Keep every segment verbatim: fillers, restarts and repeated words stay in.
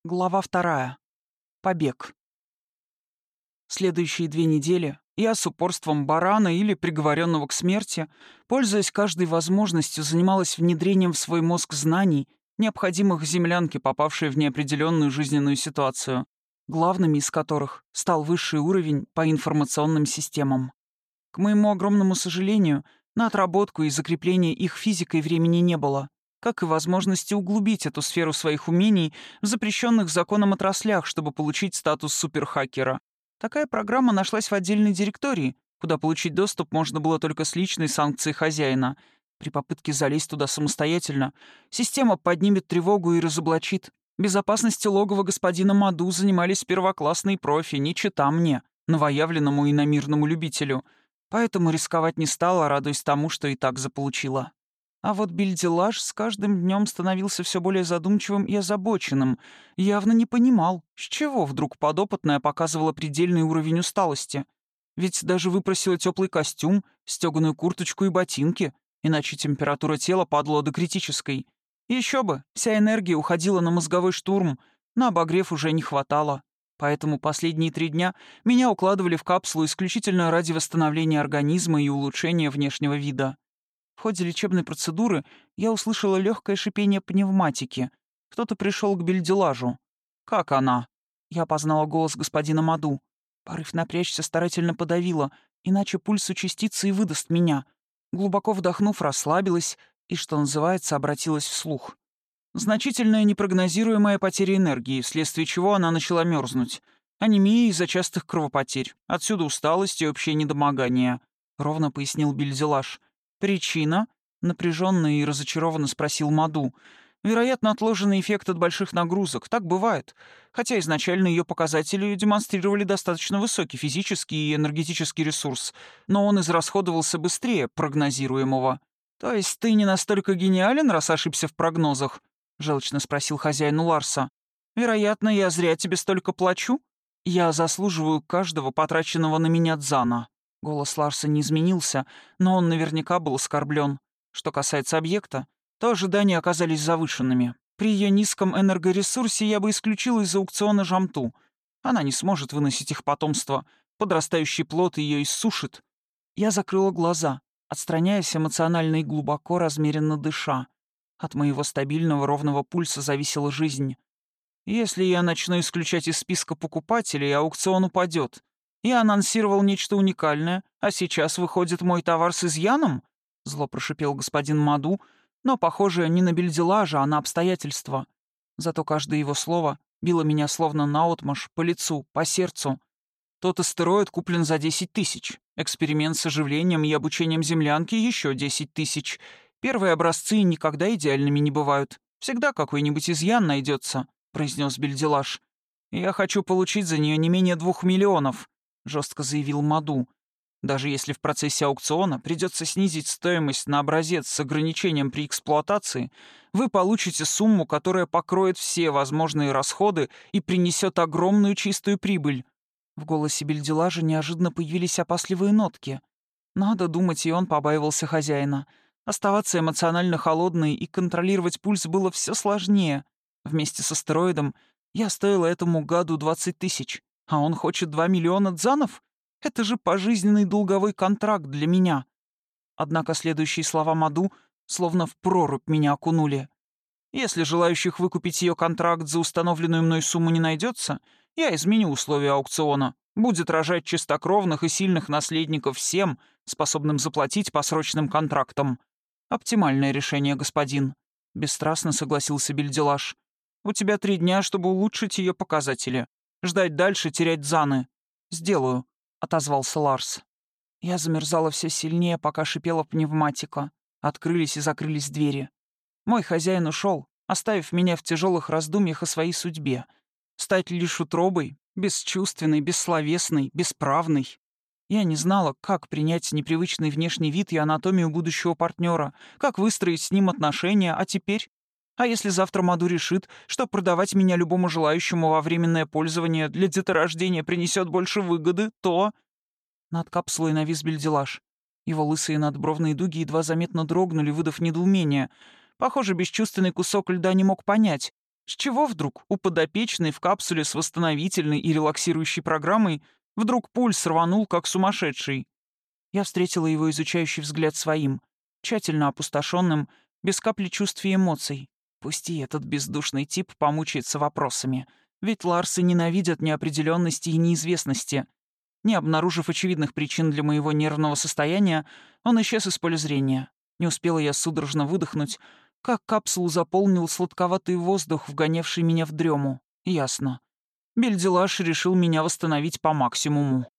Глава вторая. Побег. Следующие две недели я с упорством барана или приговоренного к смерти, пользуясь каждой возможностью, занималась внедрением в свой мозг знаний, необходимых землянке, попавшей в неопределенную жизненную ситуацию, главными из которых стал высший уровень по информационным системам. К моему огромному сожалению, на отработку и закрепление их физикой времени не было, как и возможности углубить эту сферу своих умений в запрещенных законом отраслях, чтобы получить статус суперхакера. Такая программа нашлась в отдельной директории, куда получить доступ можно было только с личной санкцией хозяина. При попытке залезть туда самостоятельно система поднимет тревогу и разоблачит. Безопасностью логова господина Маду занимались первоклассные профи, не чета мне, новоявленному иномирному любителю. Поэтому рисковать не стала, радуясь тому, что и так заполучила. А вот Бильдилаж с каждым днем становился все более задумчивым и озабоченным. Явно не понимал, с чего вдруг подопытная показывала предельный уровень усталости. Ведь даже выпросила теплый костюм, стеганую курточку и ботинки, иначе температура тела падала до критической. Еще бы, вся энергия уходила на мозговой штурм, на обогрев уже не хватало. Поэтому последние три дня меня укладывали в капсулу исключительно ради восстановления организма и улучшения внешнего вида. В ходе лечебной процедуры я услышала легкое шипение пневматики. Кто-то пришел к Бельдилажу. «Как она?» Я опознала голос господина Маду. Порыв напрячься старательно подавила, иначе пульс участится и выдаст меня. Глубоко вдохнув, расслабилась и, что называется, обратилась вслух. Значительная непрогнозируемая потеря энергии, вследствие чего она начала мерзнуть. Анемия из-за частых кровопотерь. Отсюда усталость и общее недомогание. Ровно пояснил Бельдилаж. «Причина?» — напряженно и разочарованно спросил Маду. «Вероятно, отложенный эффект от больших нагрузок. Так бывает. Хотя изначально ее показатели демонстрировали достаточно высокий физический и энергетический ресурс, но он израсходовался быстрее прогнозируемого». «То есть ты не настолько гениален, раз ошибся в прогнозах?» — желчно спросил хозяин Ларса. «Вероятно, я зря тебе столько плачу? Я заслуживаю каждого потраченного на меня дзана». Голос Ларса не изменился, но он наверняка был оскорблен. Что касается объекта, то ожидания оказались завышенными. При ее низком энергоресурсе я бы исключил из аукциона Жамту. Она не сможет выносить их потомство. Подрастающий плод ее иссушит. Я закрыла глаза, отстраняясь эмоционально и глубоко, размеренно дыша. От моего стабильного ровного пульса зависела жизнь. Если я начну исключать из списка покупателей, аукцион упадет. Я анонсировал нечто уникальное, а сейчас выходит мой товар с изъяном?» Зло прошипел господин Маду, но, похоже, не на Бельдилажа, а на обстоятельства. Зато каждое его слово било меня словно наотмашь, по лицу, по сердцу. Тот астероид куплен за десять тысяч. Эксперимент с оживлением и обучением землянки — еще десять тысяч. Первые образцы никогда идеальными не бывают. Всегда какой-нибудь изъян найдется, произнес Бельдилаж. «Я хочу получить за нее не менее двух миллионов», — жестко заявил Маду. «Даже если в процессе аукциона придется снизить стоимость на образец с ограничением при эксплуатации, вы получите сумму, которая покроет все возможные расходы и принесет огромную чистую прибыль». В голосе Бельдилажа неожиданно появились опасливые нотки. Надо думать, и он побаивался хозяина. Оставаться эмоционально холодной и контролировать пульс было все сложнее. Вместе с астероидом я стоила этому гаду двадцать тысяч, а он хочет два миллиона дзанов? Это же пожизненный долговой контракт для меня. Однако следующие слова Маду словно в прорубь меня окунули. Если желающих выкупить ее контракт за установленную мной сумму не найдется, я изменю условия аукциона. Будет рожать чистокровных и сильных наследников всем, способным заплатить по срочным контрактам. Оптимальное решение, господин. Бесстрастно согласился Бельдилаж. У тебя три дня, чтобы улучшить ее показатели. Ждать дальше, терять дзаны. Сделаю. — отозвался Ларс. Я замерзала все сильнее, пока шипела пневматика. Открылись и закрылись двери. Мой хозяин ушел, оставив меня в тяжелых раздумьях о своей судьбе. Стать лишь утробой, бесчувственной, бессловесной, бесправной. Я не знала, как принять непривычный внешний вид и анатомию будущего партнера, как выстроить с ним отношения, а теперь... А если завтра Маду решит, что продавать меня любому желающему во временное пользование для деторождения принесет больше выгоды, то...» Над капсулой навис Бельдилаж. Его лысые надбровные дуги едва заметно дрогнули, выдав недоумение. Похоже, бесчувственный кусок льда не мог понять, С чего вдруг у подопечной в капсуле с восстановительной и релаксирующей программой вдруг пульс рванул, как сумасшедший? Я встретила его изучающий взгляд своим, тщательно опустошенным, без капли чувств и эмоций. Пусти этот бездушный тип помучается вопросами. Ведь Ларсы ненавидят неопределенности и неизвестности. Не обнаружив очевидных причин для моего нервного состояния, он исчез из поля зрения. Не успела я судорожно выдохнуть, как капсулу заполнил сладковатый воздух, вгонявший меня в дрему. Ясно. Бельдилаш решил меня восстановить по максимуму.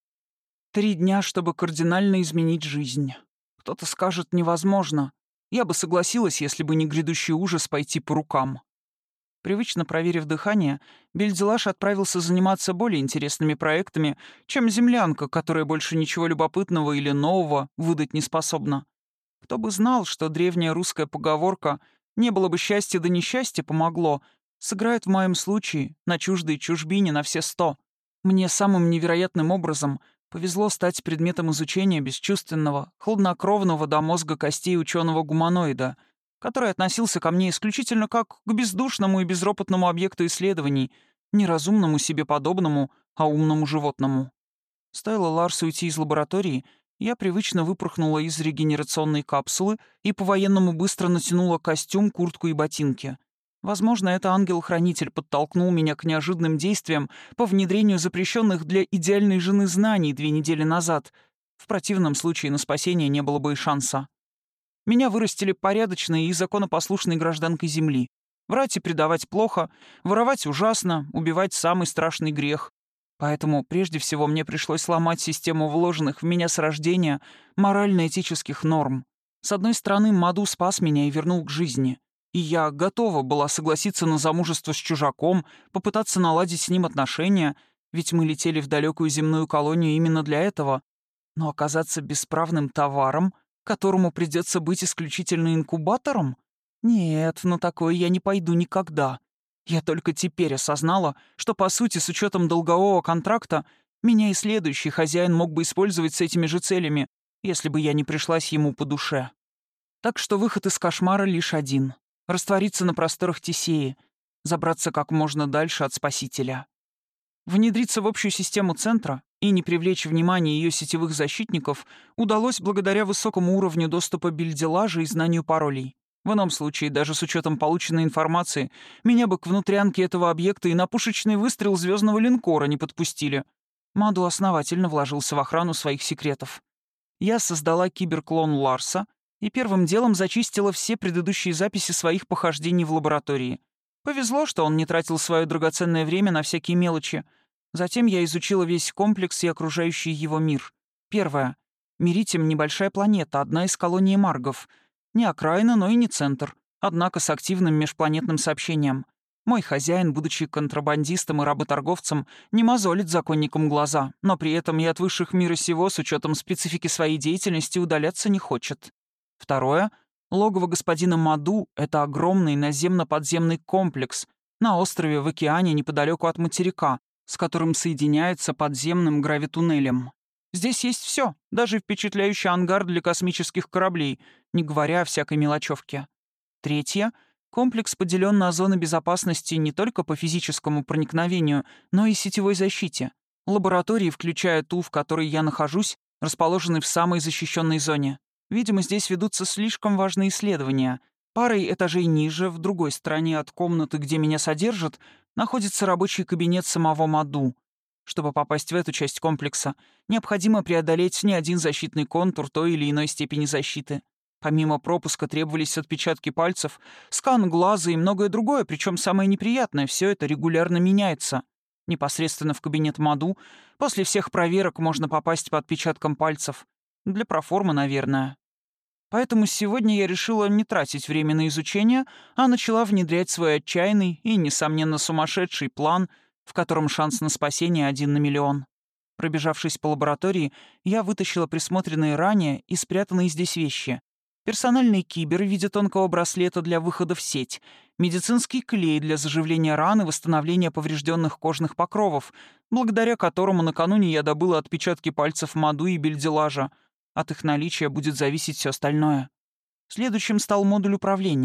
Три дня, чтобы кардинально изменить жизнь. Кто-то скажет, невозможно. Я бы согласилась, если бы не грядущий ужас пойти по рукам. Привычно проверив дыхание, Бельдилаш отправился заниматься более интересными проектами, чем землянка, которая больше ничего любопытного или нового выдать не способна. Кто бы знал, что древняя русская поговорка «не было бы счастья, да несчастье помогло» сыграет в моем случае на чуждой чужбине на все сто. Мне самым невероятным образом повезло стать предметом изучения бесчувственного, хладнокровного до мозга костей ученого-гуманоида, который относился ко мне исключительно как к бездушному и безропотному объекту исследований, не разумному себе подобному, а умному животному. Стоило Ларсу уйти из лаборатории, я привычно выпорхнула из регенерационной капсулы и по-военному быстро натянула костюм, куртку и ботинки. Возможно, это ангел-хранитель подтолкнул меня к неожиданным действиям по внедрению запрещенных для идеальной жены знаний две недели назад. В противном случае на спасение не было бы и шанса. Меня вырастили порядочной и законопослушной гражданкой Земли. Врать и предавать плохо, воровать ужасно, убивать самый страшный грех. Поэтому прежде всего мне пришлось сломать систему вложенных в меня с рождения морально-этических норм. С одной стороны, Маду спас меня и вернул к жизни. И я готова была согласиться на замужество с чужаком, попытаться наладить с ним отношения, ведь мы летели в далекую земную колонию именно для этого. Но оказаться бесправным товаром, которому придется быть исключительно инкубатором? Нет, на такое я не пойду никогда. Я только теперь осознала, что, по сути, с учетом долгового контракта, меня и следующий хозяин мог бы использовать с этими же целями, если бы я не пришлась ему по душе. Так что выход из кошмара лишь один — раствориться на просторах Тесеи, забраться как можно дальше от Спасителя. Внедриться в общую систему центра и не привлечь внимание ее сетевых защитников удалось благодаря высокому уровню доступа Бельдилажа и знанию паролей. В ином случае, даже с учетом полученной информации, меня бы к внутрянке этого объекта и на пушечный выстрел звездного линкора не подпустили. Маду основательно вложился в охрану своих секретов. Я создала киберклон Ларса и первым делом зачистила все предыдущие записи своих похождений в лаборатории. Повезло, что он не тратил свое драгоценное время на всякие мелочи. Затем я изучила весь комплекс и окружающий его мир. Первое. Меритим — небольшая планета, одна из колоний Маргов. Не окраина, но и не центр, однако с активным межпланетным сообщением. Мой хозяин, будучи контрабандистом и работорговцем, не мозолит законникам глаза, но при этом и от высших мира сего с учетом специфики своей деятельности удаляться не хочет. Второе. Логово господина Маду — это огромный наземно-подземный комплекс на острове в океане неподалеку от материка, с которым соединяется подземным гравитуннелем. Здесь есть все, даже впечатляющий ангар для космических кораблей, не говоря о всякой мелочевке. Третье. Комплекс поделен на зоны безопасности не только по физическому проникновению, но и сетевой защите. Лаборатории, включая ту, в которой я нахожусь, расположены в самой защищенной зоне. Видимо, здесь ведутся слишком важные исследования. Парой этажей ниже, в другой стороне от комнаты, где меня содержат, находится рабочий кабинет самого Маду. Чтобы попасть в эту часть комплекса, необходимо преодолеть не один защитный контур той или иной степени защиты. Помимо пропуска требовались отпечатки пальцев, скан глаза и многое другое, причем самое неприятное — все это регулярно меняется. Непосредственно в кабинет Маду после всех проверок можно попасть по отпечаткам пальцев. Для проформы, наверное. Поэтому сегодня я решила не тратить время на изучение, а начала внедрять свой отчаянный и, несомненно, сумасшедший план, в котором шанс на спасение один на миллион. Пробежавшись по лаборатории, я вытащила присмотренные ранее и спрятанные здесь вещи. Персональный кибер в виде тонкого браслета для выхода в сеть, медицинский клей для заживления ран и восстановления поврежденных кожных покровов, благодаря которому накануне я добыла отпечатки пальцев Маду и Бельдилажа. От их наличия будет зависеть все остальное. Следующим стал модуль управления.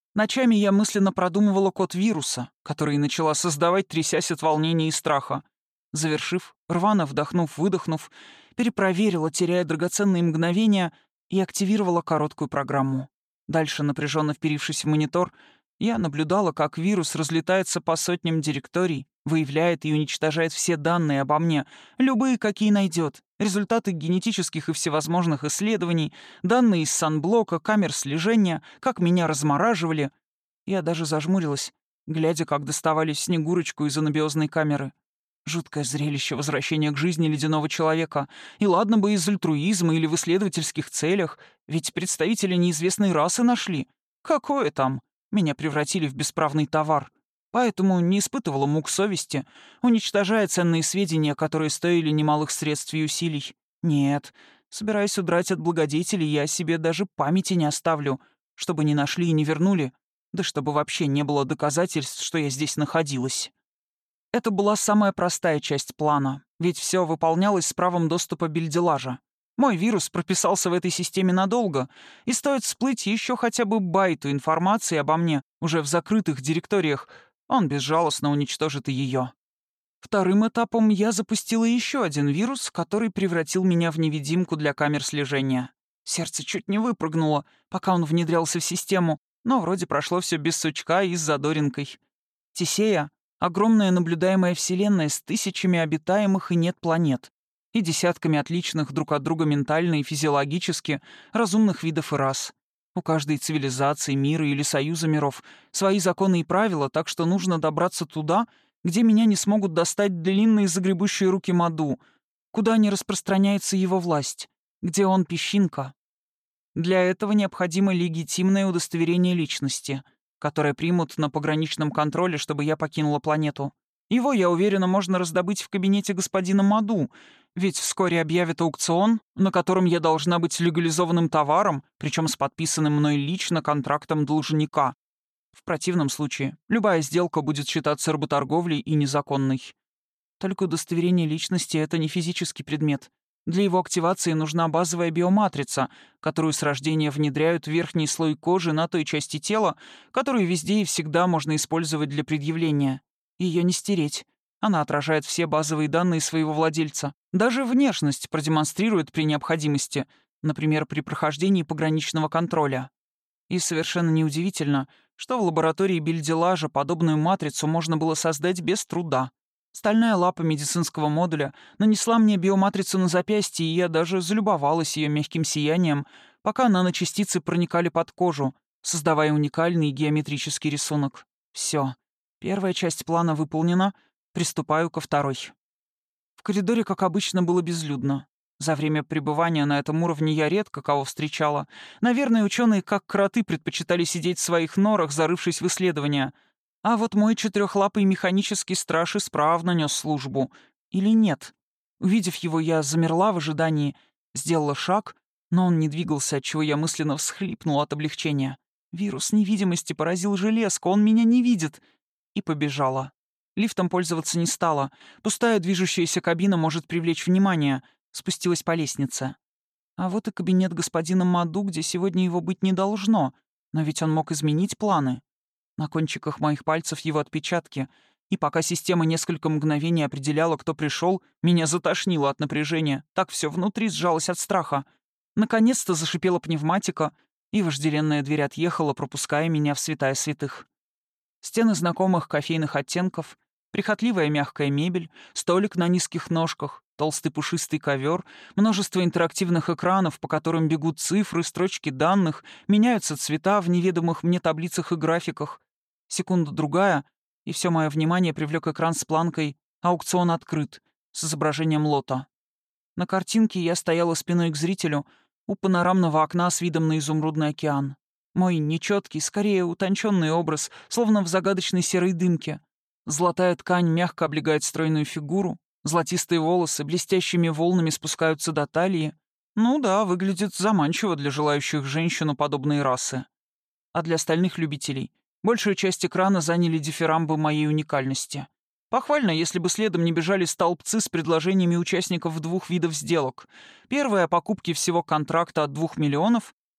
Ночами я мысленно продумывала код вируса, который начала создавать, трясясь от волнения и страха. Завершив, рвано вдохнув-выдохнув, перепроверила, теряя драгоценные мгновения, и активировала короткую программу. Дальше, напряженно вперившись в монитор, я наблюдала, как вирус разлетается по сотням директорий, выявляет и уничтожает все данные обо мне, любые, какие найдет, результаты генетических и всевозможных исследований, данные из санблока, камер слежения, как меня размораживали. Я даже зажмурилась, глядя, как доставали Снегурочку из анабиозной камеры. Жуткое зрелище возвращения к жизни ледяного человека. И ладно бы из альтруизма или в исследовательских целях, ведь представители неизвестной расы нашли. Какое там? Меня превратили в бесправный товар. Поэтому не испытывала мук совести, уничтожая ценные сведения, которые стоили немалых средств и усилий. Нет, собираясь удрать от благодетелей, я себе даже памяти не оставлю, чтобы не нашли и не вернули, да чтобы вообще не было доказательств, что я здесь находилась. Это была самая простая часть плана, ведь все выполнялось с правом доступа Бельделажа. Мой вирус прописался в этой системе надолго, и стоит всплыть еще хотя бы байту информации обо мне уже в закрытых директориях, он безжалостно уничтожит и ее. Вторым этапом я запустила еще один вирус, который превратил меня в невидимку для камер слежения. Сердце чуть не выпрыгнуло, пока он внедрялся в систему, но вроде прошло все без сучка и с задоринкой. Тесея — огромная наблюдаемая вселенная с тысячами обитаемых и нет планет, и десятками отличных друг от друга ментально и физиологически разумных видов и рас. У каждой цивилизации, мира или союза миров свои законы и правила, так что нужно добраться туда, где меня не смогут достать длинные загребущие руки Маду, куда не распространяется его власть, где он песчинка. Для этого необходимо легитимное удостоверение личности, которое примут на пограничном контроле, чтобы я покинула планету. Его, я уверена, можно раздобыть в кабинете господина Маду, ведь вскоре объявят аукцион, на котором я должна быть легализованным товаром, причем с подписанным мной лично контрактом должника. В противном случае любая сделка будет считаться работорговлей и незаконной. Только удостоверение личности — это не физический предмет. Для его активации нужна базовая биоматрица, которую с рождения внедряют в верхний слой кожи на той части тела, которую везде и всегда можно использовать для предъявления. Ее не стереть. Она отражает все базовые данные своего владельца. Даже внешность продемонстрирует при необходимости, например, при прохождении пограничного контроля. И совершенно неудивительно, что в лаборатории Бельделажа подобную матрицу можно было создать без труда. Стальная лапа медицинского модуля нанесла мне биоматрицу на запястье, и я даже залюбовалась ее мягким сиянием, пока наночастицы проникали под кожу, создавая уникальный геометрический рисунок. Все. Первая часть плана выполнена, приступаю ко второй. В коридоре, как обычно, было безлюдно. За время пребывания на этом уровне я редко кого встречала. Наверное, ученые, как кроты, предпочитали сидеть в своих норах, зарывшись в исследования. А вот мой четырехлапый механический страж исправно нес службу. Или нет? Увидев его, я замерла в ожидании, сделала шаг, но он не двигался, отчего я мысленно всхлипнула от облегчения. Вирус невидимости поразил железку, он меня не видит. И побежала. Лифтом пользоваться не стала. Пустая движущаяся кабина может привлечь внимание. Спустилась по лестнице. А вот и кабинет господина Маду, где сегодня его быть не должно. Но ведь он мог изменить планы. На кончиках моих пальцев его отпечатки. И пока система несколько мгновений определяла, кто пришел, меня затошнило от напряжения. Так все внутри сжалось от страха. Наконец-то зашипела пневматика, и вожделенная дверь отъехала, пропуская меня в святая святых. Стены знакомых кофейных оттенков, прихотливая мягкая мебель, столик на низких ножках, толстый пушистый ковер, множество интерактивных экранов, по которым бегут цифры, строчки данных, меняются цвета в неведомых мне таблицах и графиках. Секунда-другая, и все мое внимание привлек экран с планкой «Аукцион открыт» с изображением лота. На картинке я стояла спиной к зрителю у панорамного окна с видом на изумрудный океан. Мой нечеткий, скорее утонченный образ, словно в загадочной серой дымке. Золотая ткань мягко облегает стройную фигуру, золотистые волосы блестящими волнами спускаются до талии. Ну да, выглядит заманчиво для желающих женщину подобной расы. А для остальных любителей большую часть экрана заняли дифирамбы моей уникальности. Похвально, если бы следом не бежали столбцы с предложениями участников двух видов сделок. Первая — о покупке всего контракта от двух миллионов,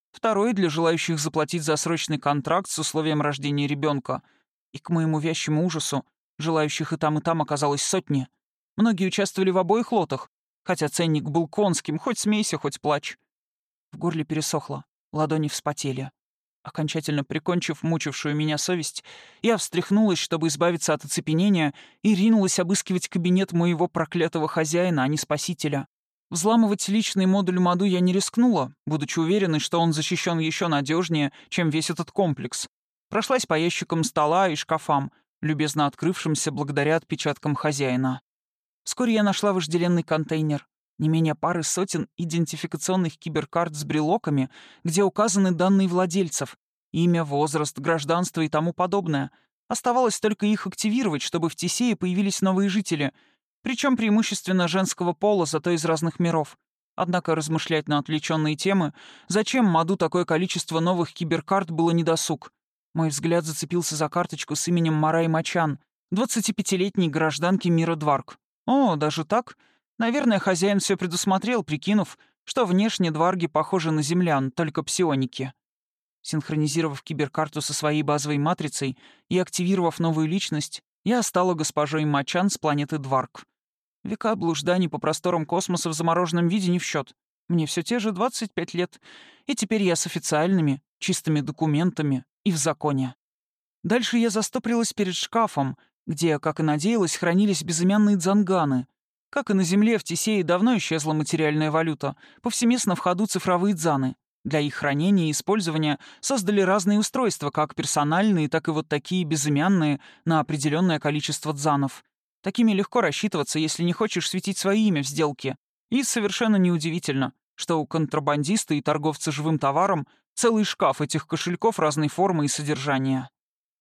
второй — для желающих заплатить за срочный контракт с условием рождения ребенка. И к моему вящему ужасу, желающих и там, и там оказалось сотни. Многие участвовали в обоих лотах, хотя ценник был конским, хоть смейся, хоть плачь. В горле пересохло, ладони вспотели. Окончательно прикончив мучившую меня совесть, я встряхнулась, чтобы избавиться от оцепенения, и ринулась обыскивать кабинет моего проклятого хозяина, а не спасителя. Взламывать личный модуль Маду я не рискнула, будучи уверенной, что он защищен еще надежнее, чем весь этот комплекс. Прошлась по ящикам стола и шкафам, любезно открывшимся благодаря отпечаткам хозяина. Вскоре я нашла вожделенный контейнер. Не менее пары сотен идентификационных киберкарт с брелоками, где указаны данные владельцев, имя, возраст, гражданство и тому подобное. Оставалось только их активировать, чтобы в Тесее появились новые жители, причем преимущественно женского пола, зато из разных миров. Однако размышлять на отвлеченные темы, зачем Маду такое количество новых киберкарт, было недосуг. Мой взгляд зацепился за карточку с именем Марай Мачан, двадцатипятилетней гражданки мира Дварк. О, даже так? Наверное, хозяин все предусмотрел, прикинув, что внешне дварги похожи на землян, только псионики. Синхронизировав киберкарту со своей базовой матрицей и активировав новую личность, я стала госпожой Мачан с планеты Дварк. Века блужданий по просторам космоса в замороженном виде не в счет. Мне все те же двадцать пять лет, и теперь я с официальными, чистыми документами и в законе. Дальше я застопорилась перед шкафом, где, как и надеялась, хранились безымянные дзанганы. Как и на Земле, в Тесее давно исчезла материальная валюта, повсеместно в ходу цифровые дзаны. Для их хранения и использования создали разные устройства, как персональные, так и вот такие безымянные, на определенное количество дзанов. Такими легко рассчитываться, если не хочешь светить свое имя в сделке. И совершенно неудивительно, что у контрабандиста и торговца живым товаром целый шкаф этих кошельков разной формы и содержания.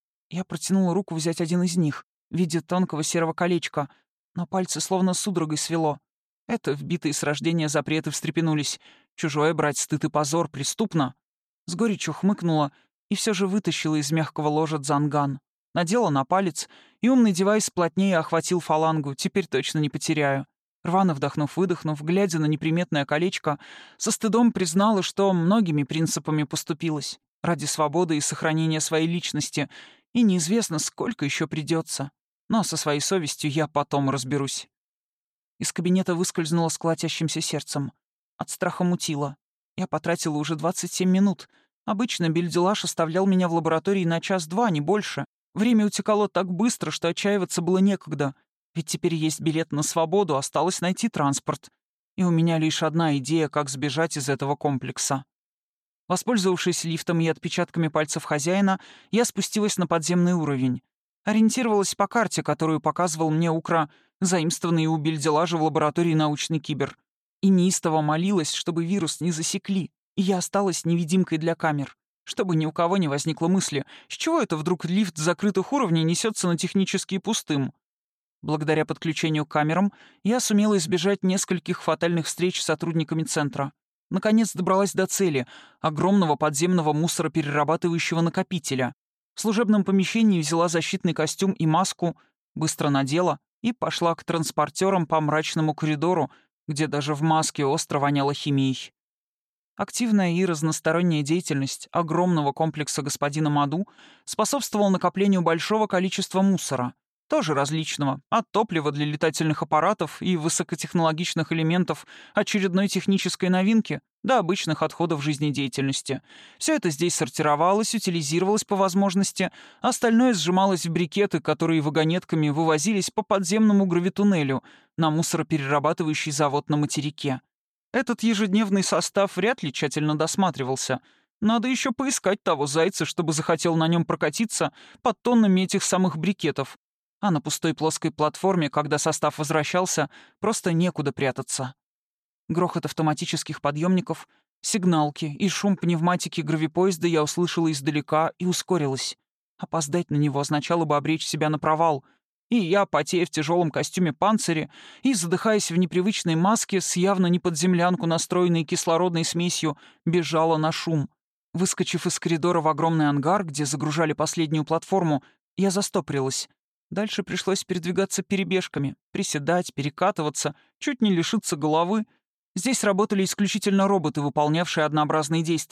Я протянула руку взять один из них, в виде тонкого серого колечка, но пальцы словно судорогой свело. Это вбитые с рождения запреты встрепенулись. Чужое брать стыд и позор преступно. С горечью хмыкнула и все же вытащила из мягкого ложа дзанган. Надела на палец, и умный девайс плотнее охватил фалангу, теперь точно не потеряю. Рвано вдохнув-выдохнув, глядя на неприметное колечко, со стыдом признала, что многими принципами поступилась. Ради свободы и сохранения своей личности. И неизвестно, сколько еще придется. Но со своей совестью я потом разберусь. Из кабинета выскользнула с колотящимся сердцем. От страха мутило. Я потратила уже двадцать семь минут. Обычно Бельдюлаш оставлял меня в лаборатории на час-два, не больше. Время утекало так быстро, что отчаиваться было некогда. Ведь теперь есть билет на свободу, осталось найти транспорт. И у меня лишь одна идея, как сбежать из этого комплекса. Воспользовавшись лифтом и отпечатками пальцев хозяина, я спустилась на подземный уровень. Ориентировалась по карте, которую показывал мне Укра, заимствованный у Бельдюлажа в лаборатории научный кибер. И неистово молилась, чтобы вирус не засекли, и я осталась невидимкой для камер. Чтобы ни у кого не возникло мысли, с чего это вдруг лифт закрытых уровней несется на технически пустым. Благодаря подключению к камерам я сумела избежать нескольких фатальных встреч с сотрудниками центра. Наконец добралась до цели — огромного подземного мусороперерабатывающего накопителя. В служебном помещении взяла защитный костюм и маску, быстро надела и пошла к транспортерам по мрачному коридору, где даже в маске остро воняло химией. Активная и разносторонняя деятельность огромного комплекса господина Маду способствовала накоплению большого количества мусора, тоже различного, от топлива для летательных аппаратов и высокотехнологичных элементов очередной технической новинки до обычных отходов жизнедеятельности. Все это здесь сортировалось, утилизировалось по возможности, остальное сжималось в брикеты, которые вагонетками вывозились по подземному гравитуннелю на мусороперерабатывающий завод на материке. Этот ежедневный состав вряд ли тщательно досматривался. Надо еще поискать того зайца, чтобы захотел на нем прокатиться под тоннами этих самых брикетов. А на пустой плоской платформе, когда состав возвращался, просто некуда прятаться. Грохот автоматических подъемников, сигналки и шум пневматики гравипоезда я услышала издалека и ускорилась. Опоздать на него означало бы обречь себя на провал. И я, потея в тяжелом костюме панциря и задыхаясь в непривычной маске с явно не под землянку настроенной кислородной смесью, бежала на шум. Выскочив из коридора в огромный ангар, где загружали последнюю платформу, я застопорилась. Дальше пришлось передвигаться перебежками, приседать, перекатываться, чуть не лишиться головы. Здесь работали исключительно роботы, выполнявшие однообразные действия.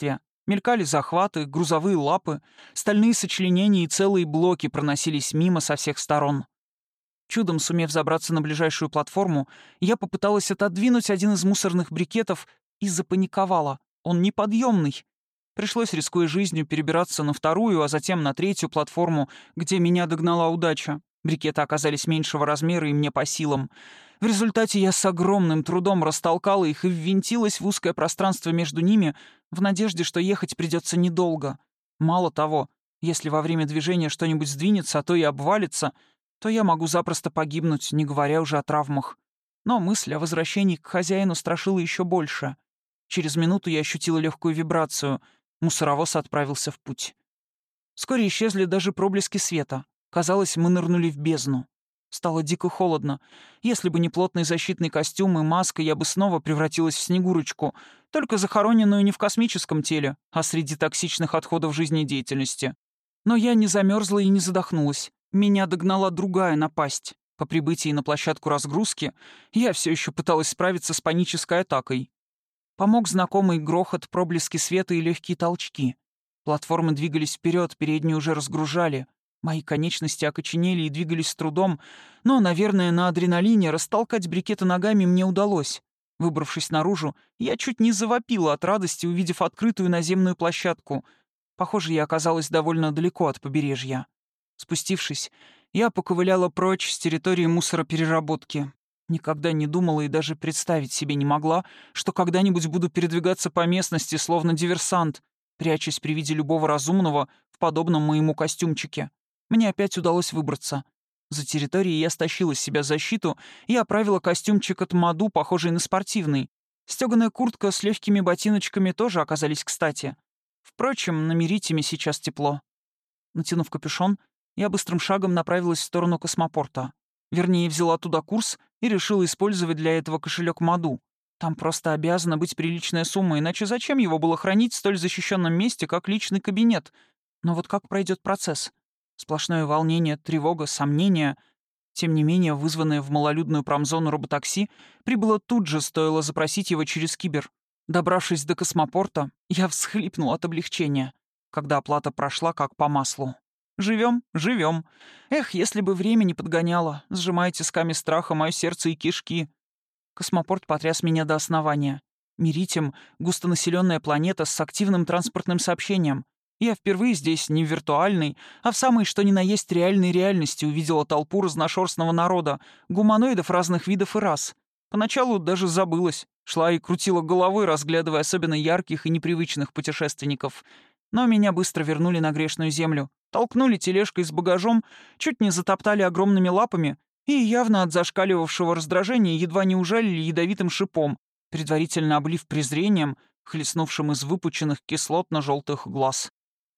Мелькали захваты, грузовые лапы, стальные сочленения и целые блоки проносились мимо со всех сторон. Чудом сумев забраться на ближайшую платформу, я попыталась отодвинуть один из мусорных брикетов и запаниковала. Он неподъемный. Пришлось, рискуя жизнью, перебираться на вторую, а затем на третью платформу, где меня догнала удача. Брикеты оказались меньшего размера и мне по силам. В результате я с огромным трудом растолкала их и ввинтилась в узкое пространство между ними в надежде, что ехать придется недолго. Мало того, если во время движения что-нибудь сдвинется, а то и обвалится, то я могу запросто погибнуть, не говоря уже о травмах. Но мысль о возвращении к хозяину страшила еще больше. Через минуту я ощутила легкую вибрацию. Мусоровоз отправился в путь. Вскоре исчезли даже проблески света. Казалось, мы нырнули в бездну. Стало дико холодно. Если бы не плотный защитный костюм и маска, я бы снова превратилась в Снегурочку, только захороненную не в космическом теле, а среди токсичных отходов жизнедеятельности. Но я не замерзла и не задохнулась. Меня догнала другая напасть. По прибытии на площадку разгрузки я все еще пыталась справиться с панической атакой. Помог знакомый грохот, проблески света и легкие толчки. Платформы двигались вперед, передние уже разгружали. Мои конечности окоченели и двигались с трудом, но, наверное, на адреналине растолкать брикеты ногами мне удалось. Выбравшись наружу, я чуть не завопила от радости, увидев открытую наземную площадку. Похоже, я оказалась довольно далеко от побережья. Спустившись, я поковыляла прочь с территории мусоропереработки. Никогда не думала и даже представить себе не могла, что когда-нибудь буду передвигаться по местности, словно диверсант, прячась при виде любого разумного в подобном моему костюмчике. Мне опять удалось выбраться. За территорией я стащила с себя защиту и оправила костюмчик от Маду, похожий на спортивный. Стёганая куртка с легкими ботиночками тоже оказались кстати. Впрочем, на Меритиме сейчас тепло. Натянув капюшон, я быстрым шагом направилась в сторону космопорта. Вернее, взяла туда курс и решила использовать для этого кошелек Маду. Там просто обязана быть приличная сумма, иначе зачем его было хранить в столь защищенном месте, как личный кабинет? Но вот как пройдет процесс? Сплошное волнение, тревога, сомнения. Тем не менее, вызванное в малолюдную промзону роботакси прибыло тут же, стоило запросить его через кибер. Добравшись до космопорта, я всхлипнул от облегчения, когда оплата прошла как по маслу. Живем, живем. Эх, если бы время не подгоняло, сжимая тисками страха мое сердце и кишки. Космопорт потряс меня до основания. Меритим — густонаселенная планета с активным транспортным сообщением. Я впервые здесь не в виртуальной, а в самой что ни на есть реальной реальности увидела толпу разношерстного народа, гуманоидов разных видов и рас. Поначалу даже забылась. Шла и крутила головой, разглядывая особенно ярких и непривычных путешественников. Но меня быстро вернули на грешную землю. Толкнули тележкой с багажом, чуть не затоптали огромными лапами и, явно от зашкаливавшего раздражения, едва не ужалили ядовитым шипом, предварительно облив презрением, хлестнувшим из выпученных кислотно-желтых глаз.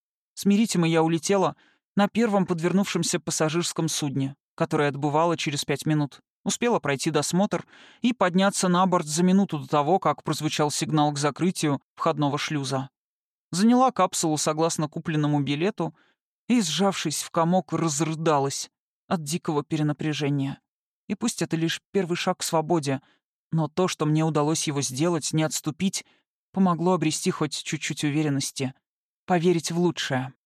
С Меритима я улетела на первом подвернувшемся пассажирском судне, которое отбывало через пять минут. Успела пройти досмотр и подняться на борт за минуту до того, как прозвучал сигнал к закрытию входного шлюза. Заняла капсулу согласно купленному билету и, сжавшись в комок, разрыдалась от дикого перенапряжения. И пусть это лишь первый шаг к свободе, но то, что мне удалось его сделать, не отступить, помогло обрести хоть чуть-чуть уверенности, поверить в лучшее.